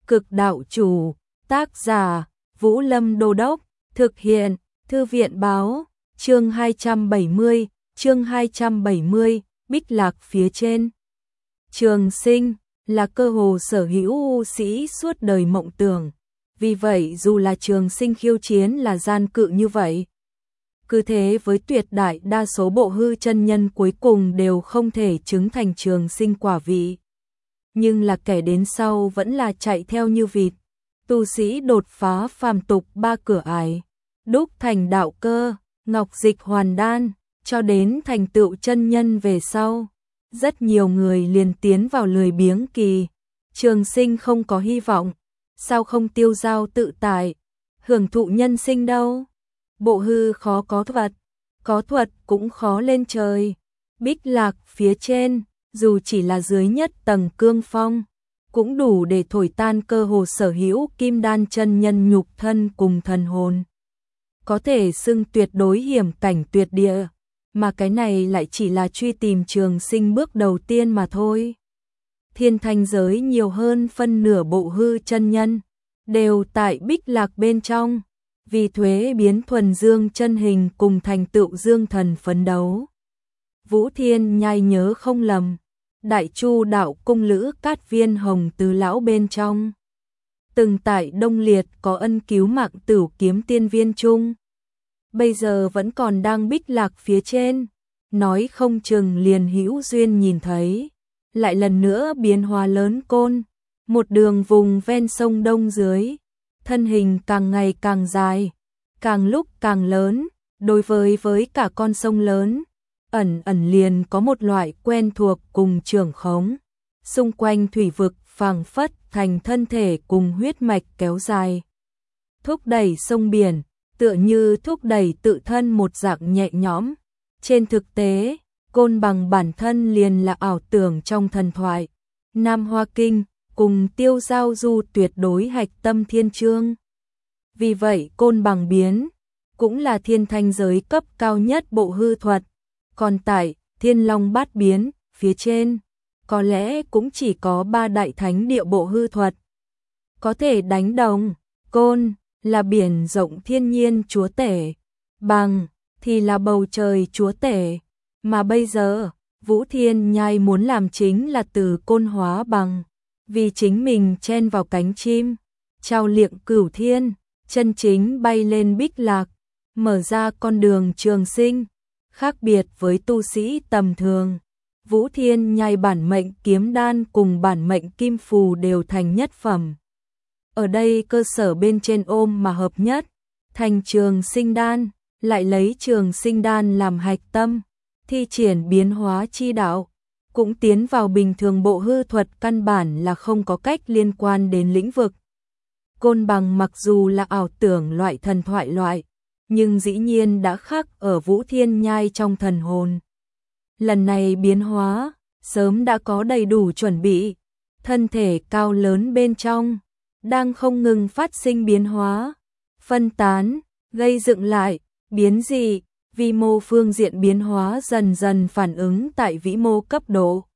Cực đạo chủ, tác giả, Vũ Lâm Đô Đốc, thực hiện, Thư viện báo, chương 270, Bích Lạc phía trên. Trường sinh là cơ hồ sở hữu sĩ suốt đời mộng tưởng, vì vậy dù là trường sinh khiêu chiến là gian cự như vậy. Cứ thế với tuyệt đại đa số bộ hư chân nhân cuối cùng đều không thể chứng thành trường sinh quả vị. Nhưng là kẻ đến sau vẫn là chạy theo như vịt, tu sĩ đột phá phàm tục 3 cửa ải, đúc thành đạo cơ, ngọc dịch hoàn đan, cho đến thành tựu chân nhân về sau. Rất nhiều người liền tiến vào lười biếng kỳ, trường sinh không có hy vọng, sao không tiêu dao tự tại, hưởng thụ nhân sinh đâu. Bộ hư khó có thuật cũng khó lên trời. Bích Lạc phía trên, dù chỉ là dưới nhất tầng cương phong, cũng đủ để thổi tan cơ hồ sở hữu kim đan chân nhân nhục thân cùng thần hồn. Có thể xưng tuyệt đối hiểm cảnh tuyệt địa, mà cái này lại chỉ là truy tìm trường sinh bước đầu tiên mà thôi. Thiên thanh giới nhiều hơn phân nửa bộ hư chân nhân, đều tại Bích Lạc bên trong, vì thuế biến thuần dương chân hình cùng thành tựu dương thần phấn đấu. Vũ Thiên Nhai nhớ không lầm, Đại Chu đạo cung lữ Cát Viên Hồng Tứ lão bên trong, từng tại Đông Liệt có ân cứu mạng Tửu Kiếm Tiên Viên Trung, bây giờ vẫn còn đang Bích Lạc phía trên, nói không chừng liền hữu duyên nhìn thấy. Lại lần nữa biến hóa lớn côn, một đường vùng ven sông Đông dưới, thân hình càng ngày càng dài, càng lúc càng lớn, đối với cả con sông lớn, ẩn liền có một loại quen thuộc cùng trưởng khống, xung quanh thủy vực phảng phất thành thân thể cùng huyết mạch kéo dài, thúc đẩy sông biển, tựa như thúc đẩy tự thân một dạng nhẹ nhõm. Trên thực tế, Côn Bằng bản thân liền là ảo tưởng trong thần thoại Nam Hoa Kinh cùng Tiêu Giao Du tuyệt đối hạch tâm thiên chương. Vì vậy Côn Bằng biến cũng là thiên thanh giới cấp cao nhất bộ hư thuật, còn tại Thiên Long Bát biến phía trên, có lẽ cũng chỉ có 3 đại thánh địa bộ hư thuật có thể đánh đồng. Côn là biển rộng thiên nhiên chúa tể, Bằng thì là bầu trời chúa tể, mà bây giờ Vũ Thiên Nhai muốn làm chính là từ côn hóa bằng, vì chính mình chen vào cánh chim, trao liệng cửu thiên, chân chính bay lên Bích Lạc, mở ra con đường trường sinh. Khác biệt với tu sĩ tầm thường, Vũ Thiên Nhai bản mệnh kiếm đan cùng bản mệnh kim phù đều thành nhất phẩm. Ở đây cơ sở bên trên ôm mà hợp nhất, thành trường sinh đan, lại lấy trường sinh đan làm hạch tâm, thi triển biến hóa chi đạo, cũng tiến vào bình thường bộ hư thuật căn bản là không có cách liên quan đến lĩnh vực. Côn Bằng mặc dù là ảo tưởng loại thần thoại loại, nhưng dĩ nhiên đã khắc ở Vũ Thiên Nhai trong thần hồn. Lần này biến hóa, sớm đã có đầy đủ chuẩn bị, thân thể cao lớn bên trong, đang không ngừng phát sinh biến hóa, phân tán, gây dựng lại, biến dị, vi mô phương diện biến hóa dần dần phản ứng tại vĩ mô cấp độ.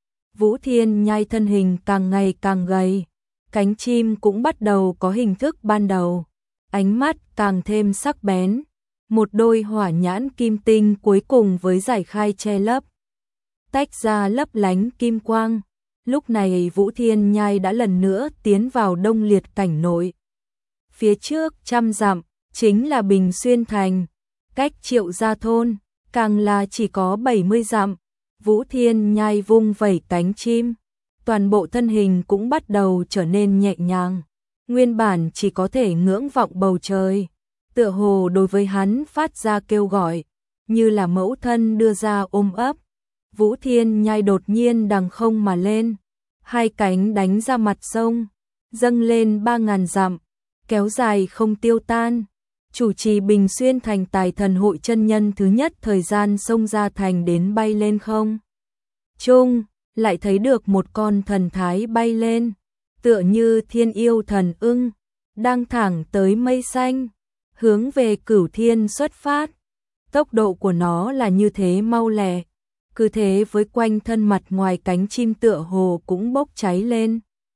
Vũ Thiên Nhai thân hình càng ngày càng gầy, cánh chim cũng bắt đầu có hình thức ban đầu, ánh mắt càng thêm sắc bén, một đôi hỏa nhãn kim tinh cuối cùng với giải khai che lấp, tách ra lấp lánh kim quang. Lúc này Vũ Thiên Nhai đã lần nữa tiến vào Đông Liệt cảnh nội. Phía trước 100 dặm chính là Bình Xuyên thành, cách Triệu Gia thôn càng là chỉ có 70 dặm. Vũ Thiên Nhai vung vẩy cánh chim, toàn bộ thân hình cũng bắt đầu trở nên nhẹ nhàng. Nguyên bản chỉ có thể ngưỡng vọng bầu trời, tựa hồ đối với hắn phát ra kêu gọi, như là mẫu thân đưa ra ôm ấp. Vũ Thiên Nhai đột nhiên đằng không mà lên, hai cánh đánh ra mặt sông, dâng lên 3000 dặm, kéo dài không tiêu tan. Chủ trì Bình Xuyên thành tài thần hội chân nhân thứ nhất thời gian xông ra thành đến bay lên không trung, lại thấy được một con thần thái bay lên, tựa như thiên yêu thần ưng, đang thẳng tới mây xanh, hướng về cửu thiên xuất phát. Tốc độ của nó là như thế mau lẹ, cứ thế với quanh thân mặt ngoài cánh chim tựa hồ cũng bốc cháy lên.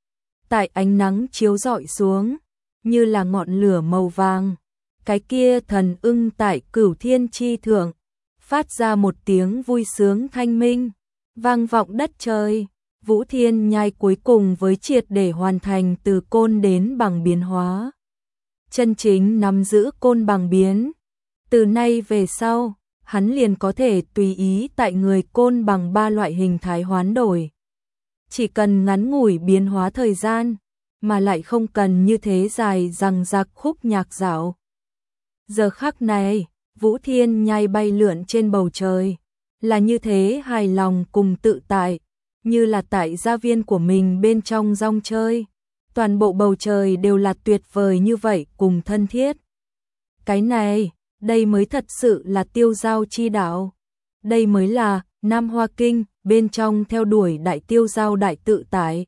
tại ánh nắng chiếu rọi xuống, như là ngọn lửa màu vàng. Cái kia thần ưng tại Cửu Thiên chi thượng, phát ra một tiếng vui sướng thanh minh, vang vọng đất trời. Vũ Thiên Nhai cuối cùng với triệt để hoàn thành từ côn đến bằng biến hóa. Chân chính nắm giữ côn bằng biến. Từ nay về sau, hắn liền có thể tùy ý tại người côn bằng 3 loại hình thái hoán đổi. Chỉ cần ngắn ngủi biến hóa thời gian, mà lại không cần như thế dài dằng dặc khúc nhạc dạo. Giờ khắc này, Vũ Thiên Nhai bay lượn trên bầu trời, là như thế hài lòng cùng tự tại, như là tại gia viên của mình bên trong rong chơi. Toàn bộ bầu trời đều là tuyệt vời như vậy cùng thân thiết. Cái này, đây mới thật sự là tiêu giao chi đạo. Đây mới là Nam Hoa Kinh bên trong theo đuổi đại tiêu giao đại tự tại.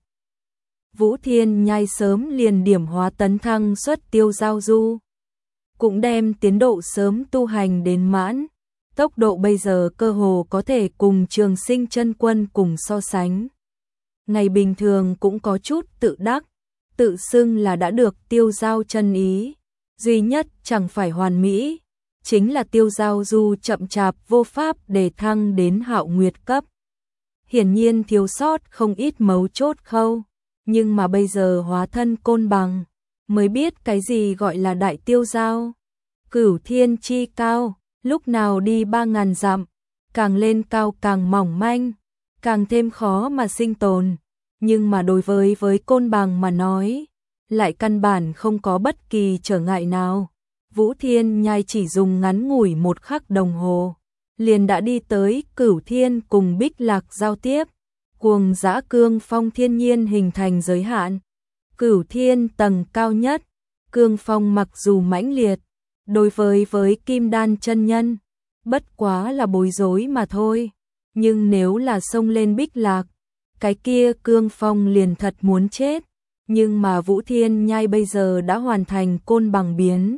Vũ Thiên Nhai sớm liền điểm hóa tấn thăng xuất tiêu giao du, cũng đem tiến độ sớm tu hành đến mãn. Tốc độ bây giờ cơ hồ có thể cùng Trường Sinh chân quân cùng so sánh. Ngày bình thường cũng có chút tự đắc, tự xưng là đã được tiêu giao chân ý. Duy nhất chẳng phải hoàn mỹ, chính là tiêu giao du chậm chạp vô pháp để thăng đến Hạo Nguyệt cấp. Hiển nhiên thiếu sót không ít mấu chốt khâu, nhưng mà bây giờ hóa thân côn bằng, mới biết cái gì gọi là đại tiêu giao. Cửu Thiên chi cao, lúc nào đi 3000 dặm, càng lên cao càng mỏng manh, càng thêm khó mà sinh tồn, nhưng mà đối với côn bằng mà nói, lại căn bản không có bất kỳ trở ngại nào. Vũ Thiên Nhai chỉ dùng ngắn ngủi 1 khắc đồng hồ, liền đã đi tới Cửu Thiên cùng Bích Lạc giao tiếp, cuồng dã cương phong thiên nhiên hình thành giới hạn. Cửu Thiên tầng cao nhất, cương phong mặc dù mãnh liệt, đối với Kim Đan chân nhân, bất quá là bối rối mà thôi, nhưng nếu là xông lên Bích Lạc, cái kia cương phong liền thật muốn chết. Nhưng mà Vũ Thiên Nhai bây giờ đã hoàn thành côn bằng biến.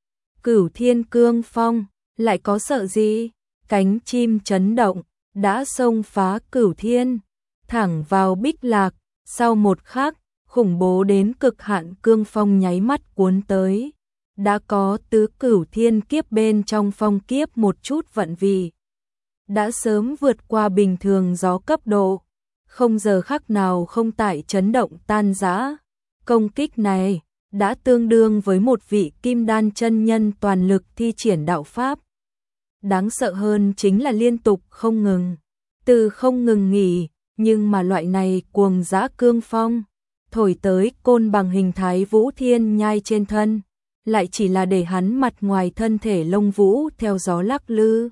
Cửu Thiên cương phong, lại có sợ gì? Cánh chim chấn động, đã xông phá Cửu Thiên, thẳng vào Bích Lạc. Sau 1 khắc, khủng bố đến cực hạn cương phong nháy mắt cuốn tới. Đã có tứ Cửu Thiên kiếp bên trong phong kiếp một chút vận vị, đã sớm vượt qua bình thường gió cấp độ, không giờ khắc nào không tại chấn động tan rã. Công kích này đã tương đương với một vị Kim Đan chân nhân toàn lực thi triển đạo pháp. Đáng sợ hơn chính là liên tục không ngừng, từ không ngừng nghỉ, nhưng mà loại này cuồng dã cương phong thổi tới côn bằng hình thái Vũ Thiên Nhai trên thân, lại chỉ là để hắn mặt ngoài thân thể lông vũ theo gió lắc lư.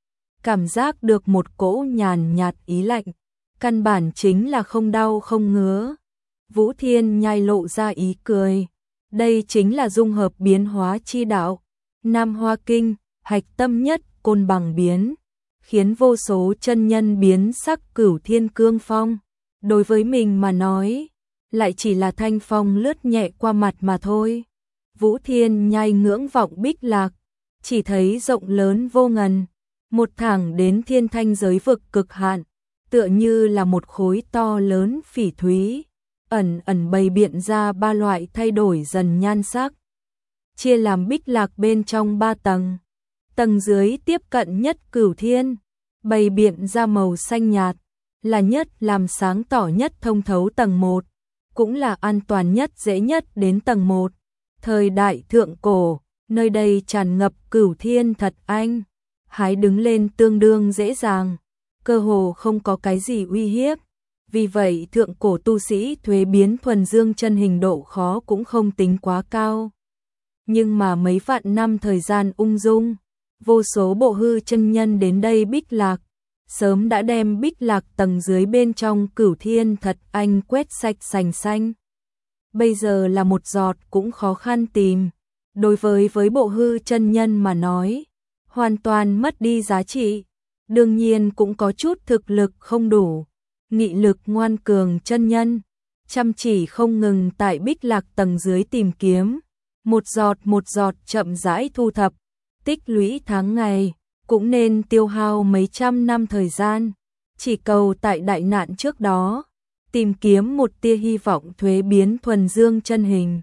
Cảm giác được một cỗ nhàn nhạt ý lạnh, căn bản chính là không đau không ngứa. Vũ Thiên Nhai lộ ra ý cười. Đây chính là dung hợp biến hóa chi đạo. Nam Hoa Kinh, hạch tâm nhất côn bằng biến, khiến vô số chân nhân biến sắc Cửu Thiên cương phong. Đối với mình mà nói, lại chỉ là thanh phong lướt nhẹ qua mặt mà thôi. Vũ Thiên Nhai ngưỡng vọng Bích Lạc, chỉ thấy rộng lớn vô ngần, một thẳng đến thiên thanh giới vực cực hạn, tựa như là một khối to lớn phỉ thúy, ẩn ẩn bày biện ra 3 loại thay đổi dần nhan sắc. Chia làm Bích Lạc bên trong 3 tầng. Tầng dưới tiếp cận nhất Cửu Thiên, bày biện ra màu xanh nhạt, là nhất làm sáng tỏ nhất thông thấu tầng 1, cũng là an toàn nhất dễ nhất đến tầng 1. Thời đại thượng cổ, nơi đây tràn ngập Cửu Thiên thật anh, hái đứng lên tương đương dễ dàng, cơ hồ không có cái gì uy hiếp. Vì vậy thượng cổ tu sĩ thuế biến thuần dương chân hình độ khó cũng không tính quá cao. Nhưng mà mấy vạn năm thời gian ung dung, vô số bộ hư chân nhân đến đây Bích Lạc, sớm đã đem Bích Lạc tầng dưới bên trong Cửu Thiên thật anh quét sạch sành xanh. Bây giờ là một giọt cũng khó khăn tìm, đối với bộ hư chân nhân mà nói, hoàn toàn mất đi giá trị. Đương nhiên cũng có chút thực lực không đủ, nghị lực ngoan cường chân nhân, chăm chỉ không ngừng tại Bích Lạc tầng dưới tìm kiếm, một giọt chậm rãi thu thập, tích lũy tháng ngày, cũng nên tiêu hao mấy trăm năm thời gian, chỉ cầu tại đại nạn trước đó, tìm kiếm một tia hy vọng thuế biến thuần dương chân hình.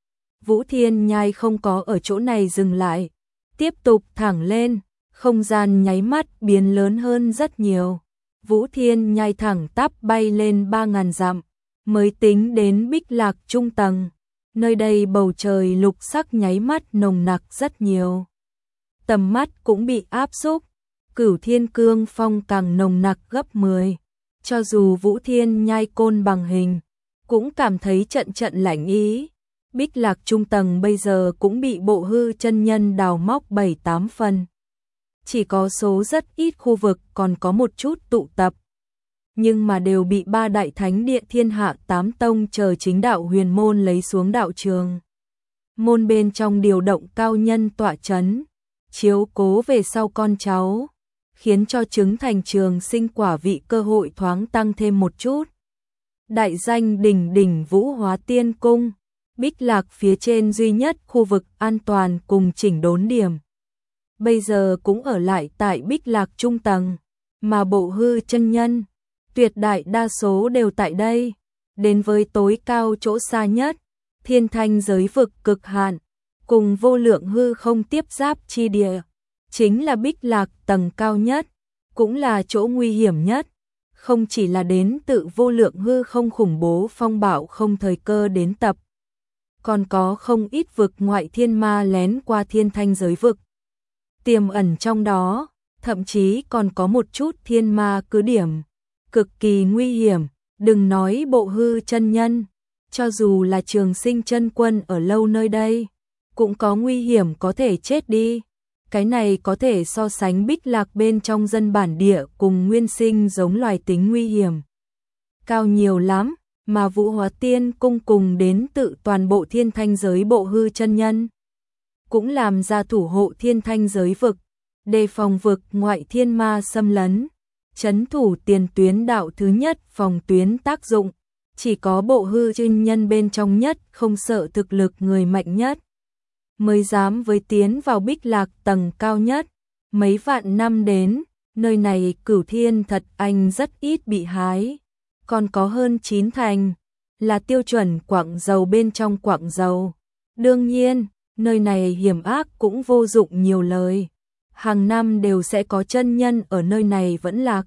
Vũ Thiên Nhai không có ở chỗ này dừng lại, tiếp tục thẳng lên, không gian nháy mắt biến lớn hơn rất nhiều. Vũ Thiên Nhai thẳng tắp bay lên 3.000 dặm, mới tính đến Bích Lạc trung tầng. Nơi đây bầu trời lục sắc nháy mắt nồng nặc rất nhiều. Tầm mắt cũng bị áp xúc, Cửu Thiên Cương Phong càng nồng nặc gấp 10. Cho dù Vũ Thiên Nhai côn bằng hình, cũng cảm thấy trận trận lạnh ý. Bích Lạc trung tầng bây giờ cũng bị Bộ Hư chân nhân đào móc 7-8 phần. Chỉ có số rất ít khu vực còn có một chút tụ tập. Nhưng mà đều bị ba đại thánh địa thiên hạ 8 tông chờ chính đạo huyền môn lấy xuống đạo trường. Môn bên trong điều động cao nhân tọa chấn, chiếu cố về sau con cháu, khiến cho chứng thành trường sinh quả vị cơ hội thoáng tăng thêm một chút. Đại danh đỉnh đỉnh Vũ Hóa Tiên Cung, Bích Lạc phía trên duy nhất khu vực an toàn cùng chỉnh đốn điểm. Bây giờ cũng ở lại tại Bích Lạc trung tầng, mà Bộ Hư chân nhân, tuyệt đại đa số đều tại đây. Đến với tối cao chỗ xa nhất, thiên thanh giới vực cực hạn, cùng vô lượng hư không tiếp giáp chi địa, chính là Bích Lạc tầng cao nhất, cũng là chỗ nguy hiểm nhất. Không chỉ là đến tự vô lượng hư không khủng bố phong bạo không thời cơ đến tập, còn có không ít vực ngoại thiên ma lén qua thiên thanh giới vực. Tiềm ẩn trong đó, thậm chí còn có một chút thiên ma cứ điểm, cực kỳ nguy hiểm. Đừng nói Bộ Hư chân nhân, cho dù là Trường Sinh chân quân ở lâu nơi đây, cũng có nguy hiểm có thể chết đi. Cái này có thể so sánh Bích Lạc bên trong dân bản địa cùng nguyên sinh giống loài tính nguy hiểm cao nhiều lắm, mà Vũ Hóa Tiên Cung cùng đến tự toàn bộ thiên thanh giới Bộ Hư chân nhân, cũng làm ra thủ hộ thiên thanh giới vực, đề phòng vực ngoại thiên ma xâm lấn, trấn thủ tiền tuyến đạo thứ nhất phòng tuyến tác dụng. Chỉ có Bộ Hư chân nhân bên trong nhất không sợ thực lực người mạnh nhất, mới dám với tiến vào Bích Lạc tầng cao nhất. Mấy vạn năm đến, nơi này Cửu Thiên Thật Anh rất ít bị hái, còn có hơn 9 thành, là tiêu chuẩn quặng dầu bên trong quặng dầu. Đương nhiên, nơi này hiểm ác cũng vô dụng nhiều lời, hàng năm đều sẽ có chân nhân ở nơi này vẫn lạc.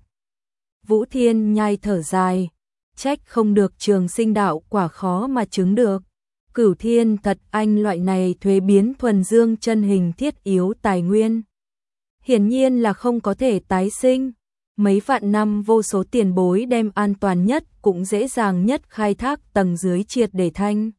Vũ Thiên Nhai thở dài, trách không được Trường Sinh đạo quả khó mà chứng được. Cửu Thiên Thật Anh loại này thuế biến thuần dương chân hình thiết yếu tài nguyên, hiển nhiên là không có thể tái sinh. Mấy vạn năm vô số tiền bối đem an toàn nhất cũng dễ dàng nhất khai thác tầng dưới triệt để thanh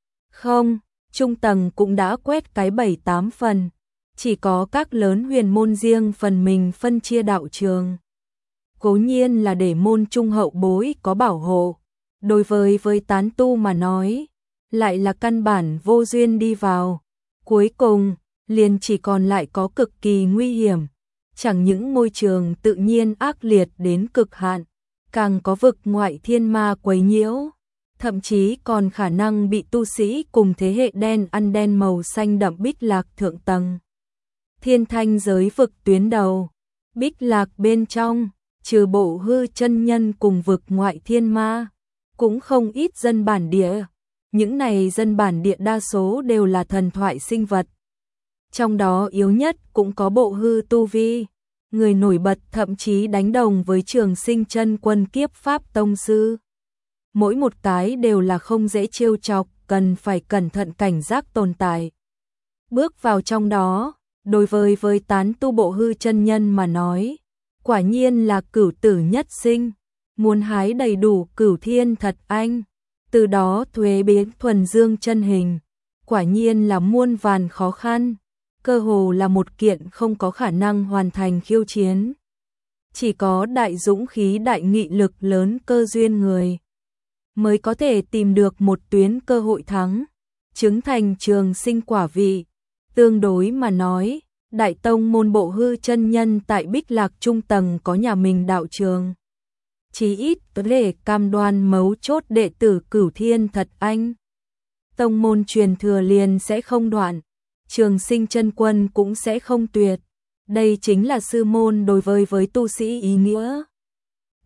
không, trung tầng cũng đã quét cái 7-8 phần, chỉ có các lớn huyền môn riêng phần mình phân chia đạo trường. Cố nhiên là để môn trung hậu bối có bảo hộ, đối với tán tu mà nói, lại là căn bản vô duyên đi vào. Cuối cùng, liền chỉ còn lại có cực kỳ nguy hiểm, chẳng những môi trường tự nhiên ác liệt đến cực hạn, càng có vực ngoại thiên ma quấy nhiễu, thậm chí còn khả năng bị tu sĩ cùng thế hệ đen ăn đen màu xanh đậm Bích Lạc thượng tầng. Thiên thanh giới vực tuyến đầu, Bích Lạc bên trong, trừ Bộ Hư chân nhân cùng vực ngoại thiên ma, cũng không ít dân bản địa. Những này dân bản địa đa số đều là thần thoại sinh vật. Trong đó yếu nhất cũng có Bộ Hư tu vi, người nổi bật thậm chí đánh đồng với Trường Sinh chân quân kiếp pháp tông sư. Mỗi một cái đều là không dễ trêu chọc, cần phải cẩn thận cảnh giác tồn tại. Bước vào trong đó, đối với tán tu Bộ Hư chân nhân mà nói, quả nhiên là cửu tử nhất sinh, muốn hái đầy đủ Cửu Thiên Thật Anh, từ đó thuế biến thuần dương chân hình, quả nhiên là muôn vàn khó khăn, cơ hồ là một kiện không có khả năng hoàn thành khiêu chiến. Chỉ có đại dũng khí đại nghị lực lớn cơ duyên người, mới có thể tìm được một tuyến cơ hội thắng, chứng thành trường sinh quả vị. Tương đối mà nói, đại tông môn Bộ Hư chân nhân tại Bích Lạc trung tầng có nhà mình đạo trường, chí ít có thể cam đoan mấu chốt đệ tử Cửu Thiên Thật Anh. Tông môn truyền thừa liền sẽ không đoạn, Trường Sinh chân quân cũng sẽ không tuyệt. Đây chính là sư môn đối với tu sĩ ý nghĩa.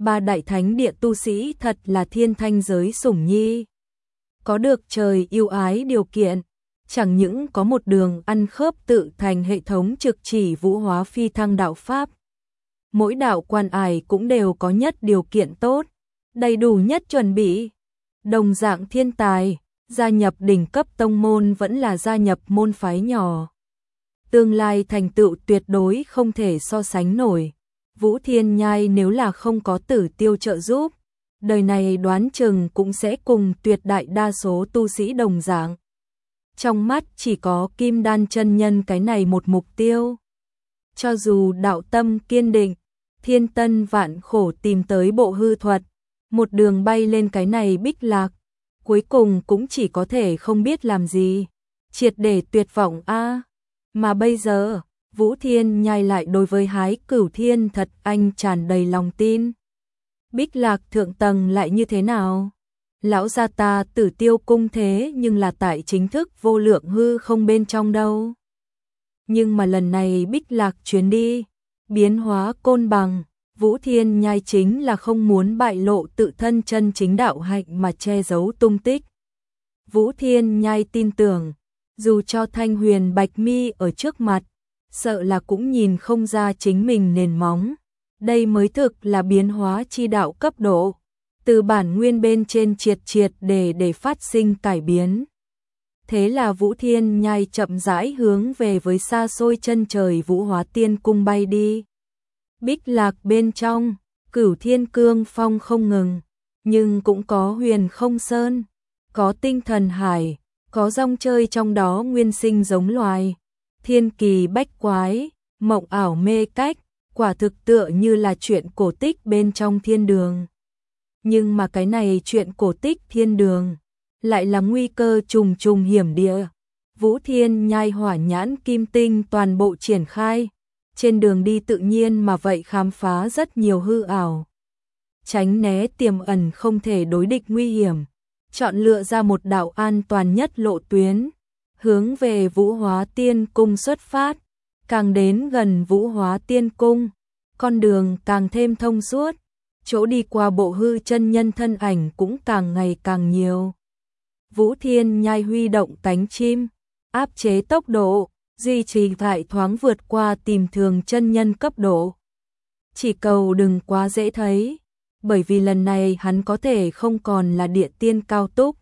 ba đại thánh địa tu sĩ thật là thiên thanh giới sủng nhi. Có được trời yêu ái điều kiện, chẳng những có một đường ăn khớp tự thành hệ thống trực chỉ vũ hóa phi thăng đạo Pháp. Mỗi đạo quan ải cũng đều có nhất điều kiện tốt, đầy đủ nhất chuẩn bị. Đồng dạng thiên tài, gia nhập đỉnh cấp tông môn vẫn là gia nhập môn phái nhỏ. Tương lai thành tựu tuyệt đối không thể so sánh nổi. Vũ Thiên Nhai nếu là không có Tử Tiêu trợ giúp, đời này đoán chừng cũng sẽ cùng tuyệt đại đa số tu sĩ đồng dạng. Trong mắt chỉ có Kim Đan chân nhân cái này một mục tiêu. Cho dù đạo tâm kiên định, thiên tân vạn khổ tìm tới bộ hư thuật, một đường bay lên cái này Bích Lạc, cuối cùng cũng chỉ có thể không biết làm gì, triệt để tuyệt vọng a. Mà bây giờ, Vũ Thiên Nhai lại đối với Hái Cửu Thiên thật anh tràn đầy lòng tin. Bích Lạc thượng tầng lại như thế nào? Lão gia ta Tử Tiêu cung thế nhưng là tại chính thức vô lượng hư không bên trong đâu. Nhưng mà lần này Bích Lạc chuyến đi, biến hóa côn bằng, Vũ Thiên Nhai chính là không muốn bại lộ tự thân chân chính đạo hạnh mà che giấu tung tích. Vũ Thiên Nhai tin tưởng, dù cho Thanh Huyền Bạch Mi ở trước mặt, sợ là cũng nhìn không ra chính mình nền móng. Đây mới thực là biến hóa chi đạo cấp độ, từ bản nguyên bên trên triệt để phát sinh cải biến. Thế là Vũ Thiên Nhai chậm rãi hướng về với xa xôi chân trời Vũ Hóa Tiên cung bay đi. Bích Lạc bên trong, Cửu Thiên Cương Phong không ngừng, nhưng cũng có Huyền Không Sơn, có Tinh Thần Hải, có rong chơi trong đó nguyên sinh giống loài, thiên kỳ bách quái, mộng ảo mê cách, quả thực tựa như là chuyện cổ tích bên trong thiên đường. Nhưng mà cái này chuyện cổ tích thiên đường, lại là nguy cơ trùng trùng hiểm địa. Vũ Thiên Nhai hỏa nhãn kim tinh toàn bộ triển khai, trên đường đi tự nhiên mà vậy khám phá rất nhiều hư ảo. Tránh né tiềm ẩn không thể đối địch nguy hiểm, chọn lựa ra một đạo an toàn nhất lộ tuyến, hướng về Vũ Hóa Tiên cung xuất phát. Càng đến gần Vũ Hóa Tiên cung, con đường càng thêm thông suốt, chỗ đi qua bộ hư chân nhân thân ảnh cũng càng ngày càng nhiều. Vũ Thiên Nhai huy động cánh chim, áp chế tốc độ, duy trì lại thoáng vượt qua tìm thường chân nhân cấp độ. Chỉ cầu đừng quá dễ thấy, bởi vì lần này hắn có thể không còn là địa tiên cao túc,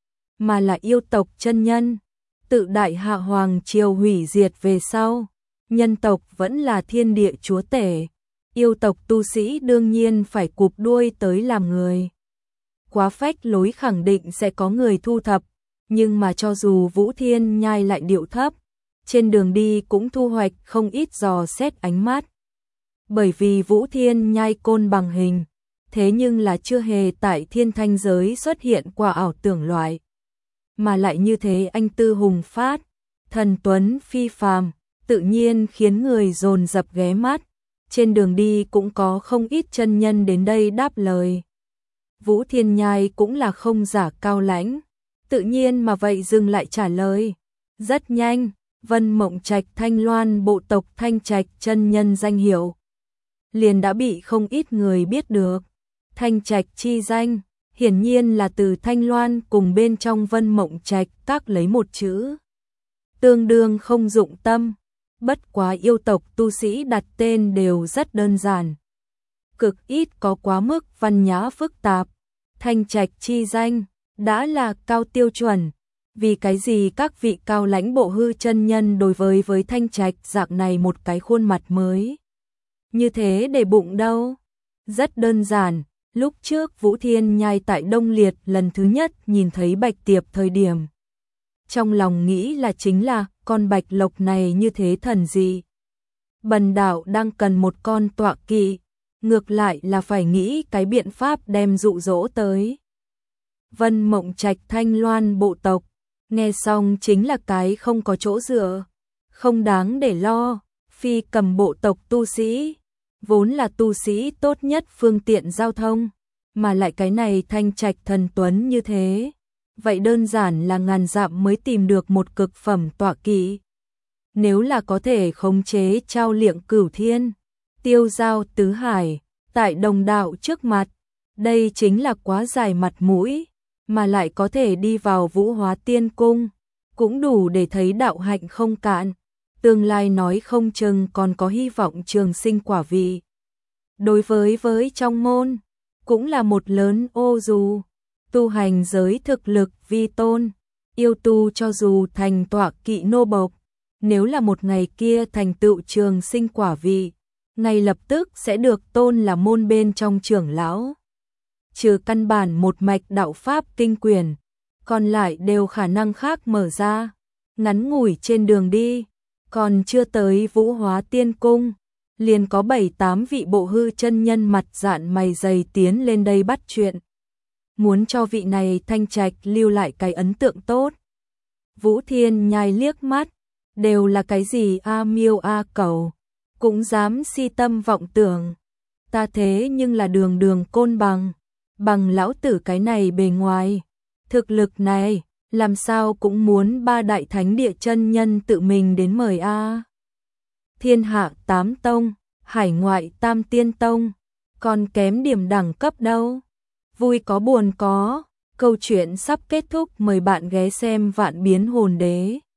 mà là yêu tộc chân nhân. Tự đại hạ hoàng triều hủy diệt về sau, nhân tộc vẫn là thiên địa chúa tể, yêu tộc tu sĩ đương nhiên phải cụp đuôi tới làm người. Quá phách lối khẳng định sẽ có người thu thập, nhưng mà cho dù Vũ Thiên Nhai lại điệu thấp, trên đường đi cũng thu hoạch không ít dò xét ánh mắt. Bởi vì Vũ Thiên Nhai côn bằng hình, thế nhưng là chưa hề tại thiên thanh giới xuất hiện qua ảo tưởng loại. Mà lại như thế anh tư hùng phát, thần tuấn phi phàm, tự nhiên khiến người dồn dập ghé mắt. Trên đường đi cũng có không ít chân nhân đến đây đáp lời. Vũ Thiên Nhai cũng là không giả cao lãnh, tự nhiên mà vậy dừng lại trả lời. Rất nhanh, Vân Mộng Trạch Thanh Loan bộ tộc Thanh Trạch chân nhân danh hiệu liền đã bị không ít người biết được. Thanh Trạch chi danh, hiển nhiên là từ Thanh Loan cùng bên trong Vân Mộng Trạch tác lấy một chữ. Tương đương không dụng tâm, bất quá yêu tộc tu sĩ đặt tên đều rất đơn giản. Cực ít có quá mức văn nhã phức tạp. Thanh Trạch chi danh, đã là cao tiêu chuẩn. Vì cái gì các vị cao lãnh bộ hư chân nhân đối với Thanh Trạch dạng này một cái khuôn mặt mới như thế để bụng đâu? Rất đơn giản, lúc trước Vũ Thiên Nhai tại Đông Liệt lần thứ nhất nhìn thấy Bạch Tiệp thời điểm, trong lòng nghĩ là chính là con bạch lộc này như thế thần dị. Bần đạo đang cần một con tọa kỵ, ngược lại là phải nghĩ cái biện pháp đem dụ dỗ tới. Vân Mộng Trạch Thanh Loan bộ tộc, nghe xong chính là cái không có chỗ dựa, không đáng để lo. Phi cầm bộ tộc tu sĩ, vốn là tu sĩ tốt nhất phương tiện giao thông, mà lại cái này Thanh Trạch thần tuấn như thế, vậy đơn giản là ngàn dặm mới tìm được một cực phẩm tọa kỵ. Nếu là có thể khống chế trao liệng cửu thiên, tiêu giao tứ hải, tại đồng đạo trước mặt, đây chính là quá dài mặt mũi, mà lại có thể đi vào Vũ Hóa Tiên Cung, cũng đủ để thấy đạo hạnh không cạn, tương lai nói không chừng còn có hy vọng trường sinh quả vị. Đối với trong môn, cũng là một lớn ô dù, tu hành giới thực lực vi tôn, yêu tu cho dù thành tọa kỵ nô bộc, nếu là một ngày kia thành tựu trường sinh quả vị, ngay lập tức sẽ được tôn là môn bên trong trưởng lão. Trừ căn bản một mạch đạo pháp kinh quyền, còn lại đều khả năng khác mở ra, ngắn ngủi trên đường đi, còn chưa tới Vũ Hóa Tiên Cung, liền có 7-8 vị bộ hư chân nhân mặt dạn mày dày tiến lên đây bắt chuyện. Muốn cho vị này thanh trạch lưu lại cái ấn tượng tốt. Vũ Thiên nhai liếc mắt, đều là cái gì a miêu a cầu, cũng dám si tâm vọng tưởng. Ta thế nhưng là đường đường côn bằng lão tử cái này bề ngoài. Thực lực này, làm sao cũng muốn ba đại thánh địa chân nhân tự mình đến mời a. Thiên hạ 8 tông, hải ngoại tam tiên tông, còn kém điểm đẳng cấp đâu. Vui có buồn có, câu chuyện sắp kết thúc, mời bạn ghé xem Vạn Biến Hồn Đế.